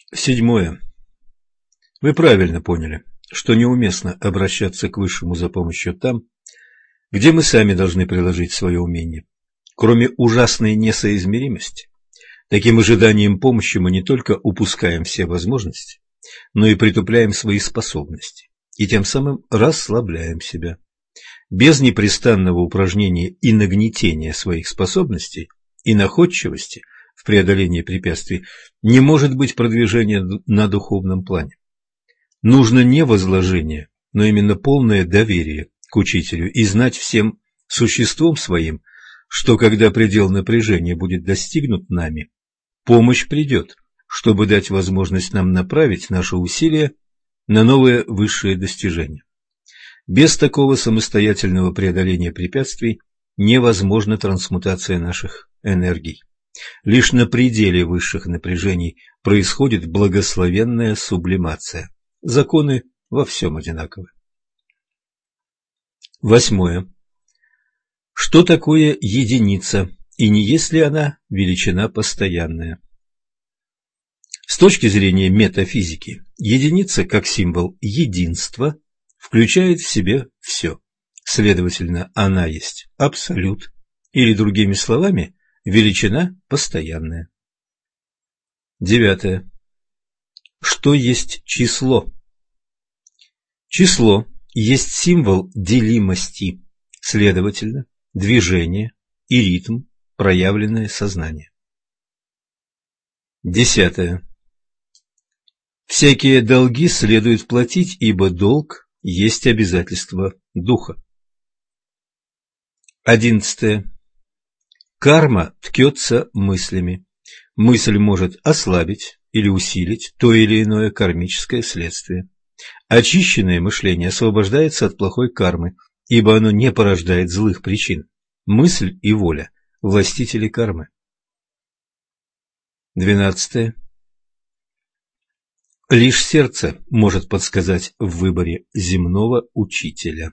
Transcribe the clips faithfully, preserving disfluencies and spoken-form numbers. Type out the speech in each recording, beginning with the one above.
Седьмое. Вы правильно поняли, что неуместно обращаться к Высшему за помощью там, где мы сами должны приложить свое умение. Кроме ужасной несоизмеримости, таким ожиданием помощи мы не только упускаем все возможности, но и притупляем свои способности, и тем самым расслабляем себя. Без непрестанного упражнения и нагнетения своих способностей и находчивости в преодолении препятствий не может быть продвижения на духовном плане. Нужно не возложение, но именно полное доверие к учителю и знать всем существом своим, что когда предел напряжения будет достигнут нами, помощь придет, чтобы дать возможность нам направить наши усилия на новые высшие достижения. Без такого самостоятельного преодоления препятствий невозможна трансмутация наших энергий. Лишь на пределе высших напряжений происходит благословенная сублимация. Законы во всем одинаковы. Восьмое. Что такое единица, и не есть ли она величина постоянная? С точки зрения метафизики, единица как символ единства включает в себе все. Следовательно, она есть абсолют, или, другими словами, величина постоянная. Девятое. Что есть число? Число есть символ делимости, следовательно, движение и ритм, проявленное сознание. Десятое. Всякие долги следует платить, ибо долг есть обязательство духа. Одиннадцатое. Карма ткется мыслями. Мысль может ослабить или усилить то или иное кармическое следствие. Очищенное мышление освобождается от плохой кармы, ибо оно не порождает злых причин. Мысль и воля – властители кармы. Двенадцатое. Лишь сердце может подсказать в выборе земного учителя.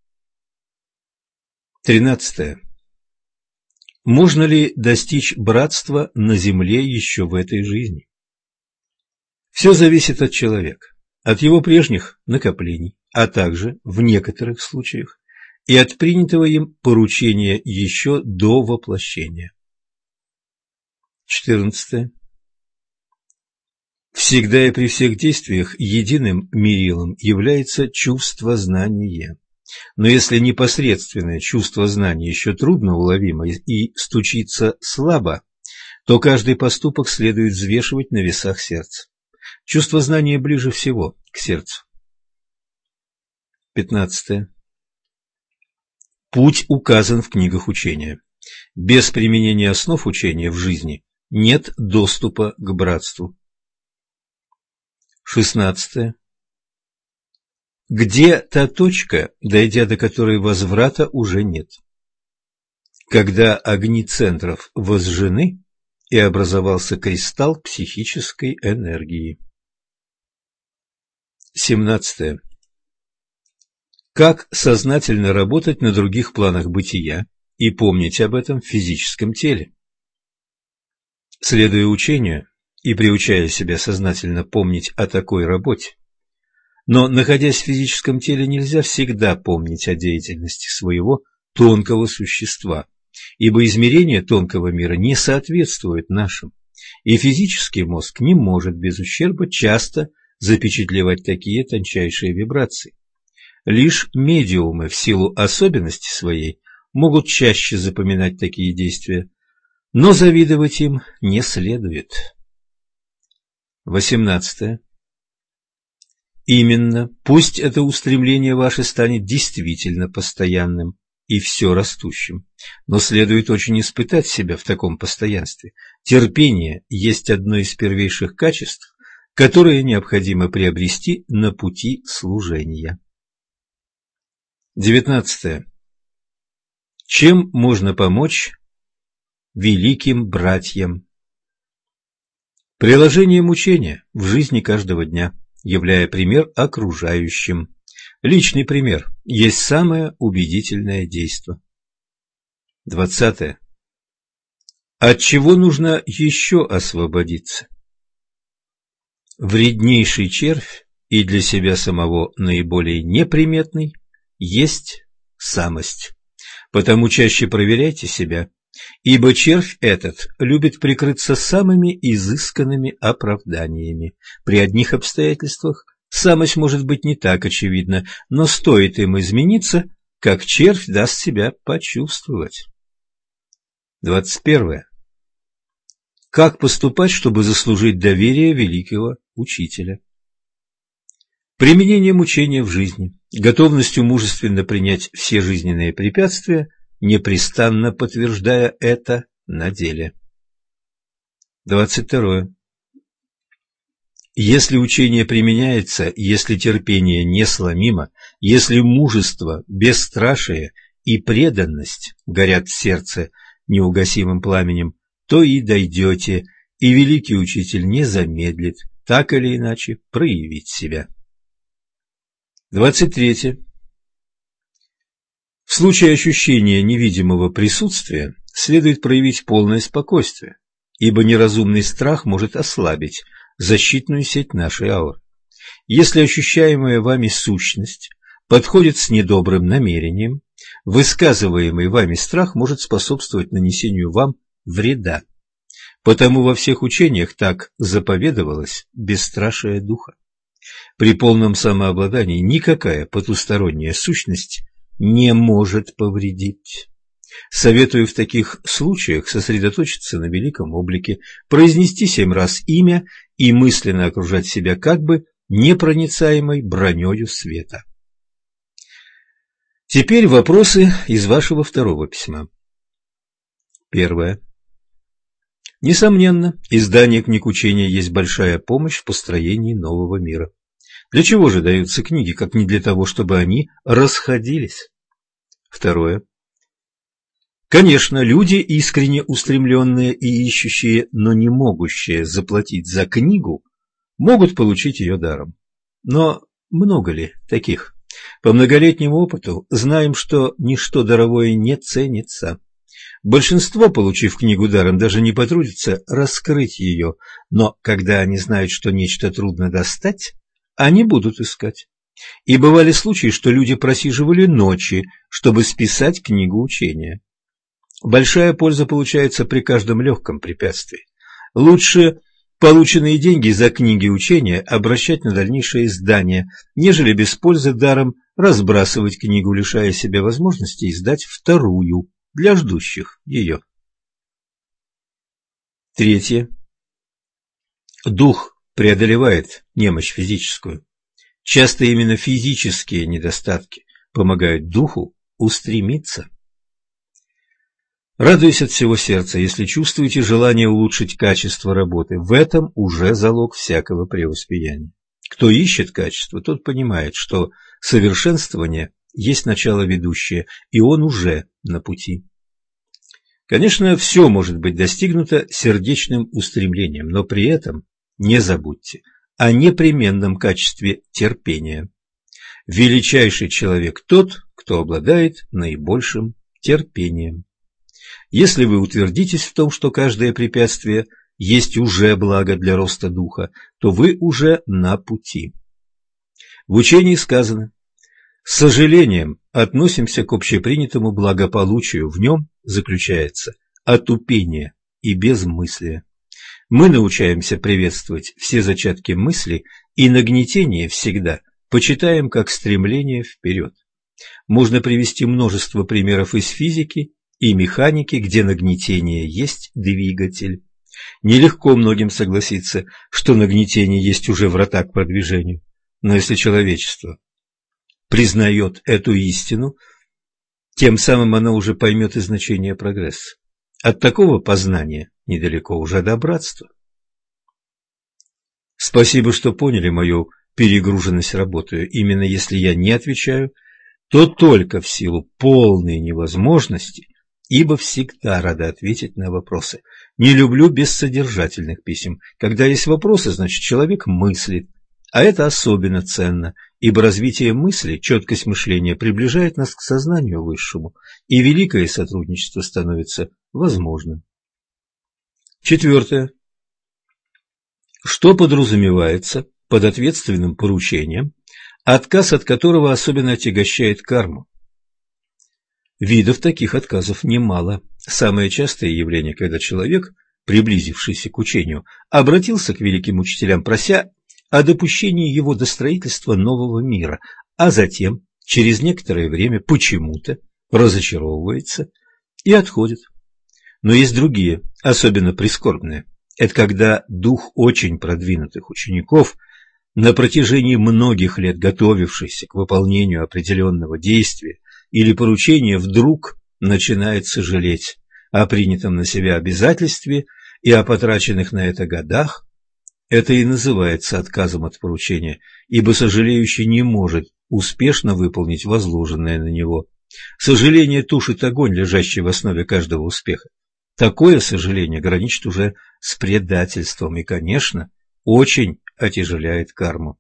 Тринадцатое. Можно ли достичь братства на земле еще в этой жизни? Все зависит от человека, от его прежних накоплений, а также, в некоторых случаях, и от принятого им поручения еще до воплощения. Четырнадцатое. Всегда и при всех действиях единым мерилом является чувство знания. Но если непосредственное чувство знания еще трудно уловимо и стучится слабо, то каждый поступок следует взвешивать на весах сердца. Чувство знания ближе всего к сердцу. Пятнадцатое. Путь указан в книгах учения. Без применения основ учения в жизни нет доступа к братству. Шестнадцатое. Где та точка, дойдя до которой возврата уже нет? Когда огни центров возжжены и образовался кристалл психической энергии. Семнадцатое. Как сознательно работать на других планах бытия и помнить об этом в физическом теле? Следуя учению и приучая себя сознательно помнить о такой работе, но, находясь в физическом теле, нельзя всегда помнить о деятельности своего тонкого существа, ибо измерения тонкого мира не соответствуют нашим, и физический мозг не может без ущерба часто запечатлевать такие тончайшие вибрации. Лишь медиумы в силу особенности своей могут чаще запоминать такие действия, но завидовать им не следует. Восемнадцатое. Именно, пусть это устремление ваше станет действительно постоянным и все растущим, но следует очень испытать себя в таком постоянстве. Терпение есть одно из первейших качеств, которые необходимо приобрести на пути служения. Девятнадцатое. Чем можно помочь великим братьям? Приложением учения в жизни каждого дня, являя пример окружающим. Личный пример есть самое убедительное действо. Двадцатое. От чего нужно еще освободиться? Вреднейший червь и для себя самого наиболее неприметный есть самость. Потому чаще проверяйте себя, ибо червь этот любит прикрыться самыми изысканными оправданиями. При одних обстоятельствах самость может быть не так очевидна, но стоит им измениться, как червь даст себя почувствовать. двадцать первое. Как поступать, чтобы заслужить доверие великого учителя? Применением учения в жизни, готовностью мужественно принять все жизненные препятствия, непрестанно подтверждая это на деле. двадцать второе. Если учение применяется, если терпение несломимо, если мужество, бесстрашие и преданность горят в сердце неугасимым пламенем, то и дойдете, и великий учитель не замедлит так или иначе проявить себя. двадцать третье. В случае ощущения невидимого присутствия следует проявить полное спокойствие, ибо неразумный страх может ослабить защитную сеть нашей ауры. Если ощущаемая вами сущность подходит с недобрым намерением, высказываемый вами страх может способствовать нанесению вам вреда. Потому во всех учениях так заповедовалось бесстрашие духа. При полном самообладании никакая потусторонняя сущность не может повредить. Советую в таких случаях сосредоточиться на великом облике, произнести семь раз имя и мысленно окружать себя как бы непроницаемой бронёю света. Теперь вопросы из вашего второго письма. Первое. Несомненно, издание книг учения есть большая помощь в построении нового мира. Для чего же даются книги, как не для того, чтобы они расходились? Второе. Конечно, люди, искренне устремленные и ищущие, но не могущие заплатить за книгу, могут получить ее даром. Но много ли таких? По многолетнему опыту знаем, что ничто даровое не ценится. Большинство, получив книгу даром, даже не потрудится раскрыть ее, но когда они знают, что нечто трудно достать, они будут искать. И бывали случаи, что люди просиживали ночи, чтобы списать книгу учения. Большая польза получается при каждом легком препятствии. Лучше полученные деньги за книги учения обращать на дальнейшее издание, нежели без пользы даром разбрасывать книгу, лишая себя возможности издать вторую для ждущих ее. Третье. Дух преодолевает немощь физическую. Часто именно физические недостатки помогают духу устремиться. Радуюсь от всего сердца, если чувствуете желание улучшить качество работы. В этом уже залог всякого преуспеяния. Кто ищет качество, тот понимает, что совершенствование есть начало ведущее, и он уже на пути. Конечно, все может быть достигнуто сердечным устремлением, но при этом не забудьте о непременном качестве терпения. Величайший человек тот, кто обладает наибольшим терпением. Если вы утвердитесь в том, что каждое препятствие есть уже благо для роста духа, то вы уже на пути. В учении сказано: с сожалением относимся к общепринятому благополучию, в нем заключается отупение и безмыслие. Мы научаемся приветствовать все зачатки мысли и нагнетение всегда почитаем как стремление вперед. Можно привести множество примеров из физики и механики, где нагнетение есть двигатель. Нелегко многим согласиться, что нагнетение есть уже врата к продвижению, но если человечество признает эту истину, тем самым оно уже поймет и значение прогресса. От такого познания недалеко уже до братства. Спасибо, что поняли мою перегруженность работой. Именно если я не отвечаю, то только в силу полной невозможности, ибо всегда рада ответить на вопросы. Не люблю бессодержательных писем. Когда есть вопросы, значит, человек мыслит. А это особенно ценно, ибо развитие мысли, четкость мышления приближает нас к сознанию высшему, и великое сотрудничество становится возможным. Четвертое. Что подразумевается под ответственным поручением, отказ от которого особенно отягощает карму? Видов таких отказов немало. Самое частое явление, когда человек, приблизившийся к учению, обратился к великим учителям, прося о допущении его до строительства нового мира, а затем, через некоторое время, почему-то разочаровывается и отходит. Но есть другие, особенно прискорбные. Это когда дух очень продвинутых учеников, на протяжении многих лет готовившийся к выполнению определенного действия или поручения, вдруг начинает сожалеть о принятом на себя обязательстве и о потраченных на это годах. Это и называется отказом от поручения, ибо сожалеющий не может успешно выполнить возложенное на него. Сожаление тушит огонь, лежащий в основе каждого успеха. Такое сожаление граничит уже с предательством и, конечно, очень отяжеляет карму.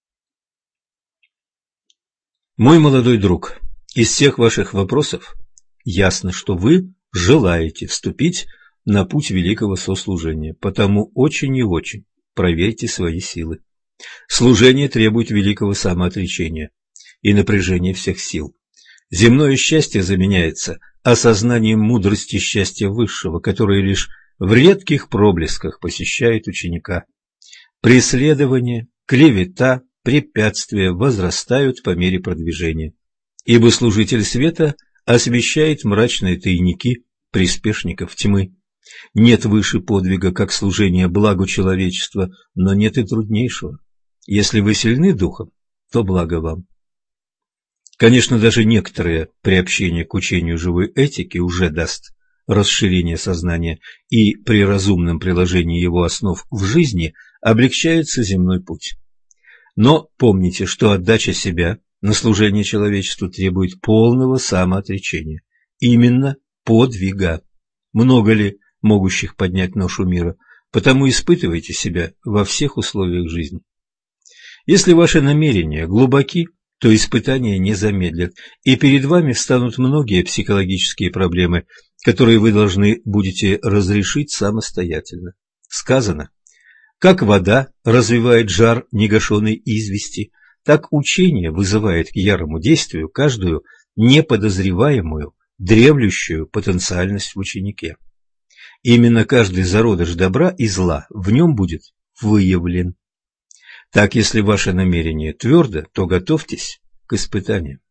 Мой молодой друг, из всех ваших вопросов ясно, что вы желаете вступить на путь великого сослужения, потому очень и очень проверьте свои силы. Служение требует великого самоотречения и напряжения всех сил. Земное счастье заменяется осознанием мудрости счастья высшего, которое лишь в редких проблесках посещает ученика. Преследование, клевета, препятствия возрастают по мере продвижения, ибо служитель света освещает мрачные тайники приспешников тьмы. Нет выше подвига, как служение благу человечества, но нет и труднейшего. Если вы сильны духом, то благо вам. Конечно, даже некоторое приобщение к учению живой этики уже даст расширение сознания, и при разумном приложении его основ в жизни облегчается земной путь. Но помните, что отдача себя на служение человечеству требует полного самоотречения, именно подвига. Много ли могущих поднять ношу мира, потому испытывайте себя во всех условиях жизни. Если ваши намерения глубоки, то испытания не замедлят, и перед вами встанут многие психологические проблемы, которые вы должны будете разрешить самостоятельно. Сказано, как вода развивает жар негашенной извести, так учение вызывает к ярому действию каждую неподозреваемую, дремлющую потенциальность в ученике. Именно каждый зародыш добра и зла в нем будет выявлен. Так, если ваше намерение твердо, то готовьтесь к испытаниям.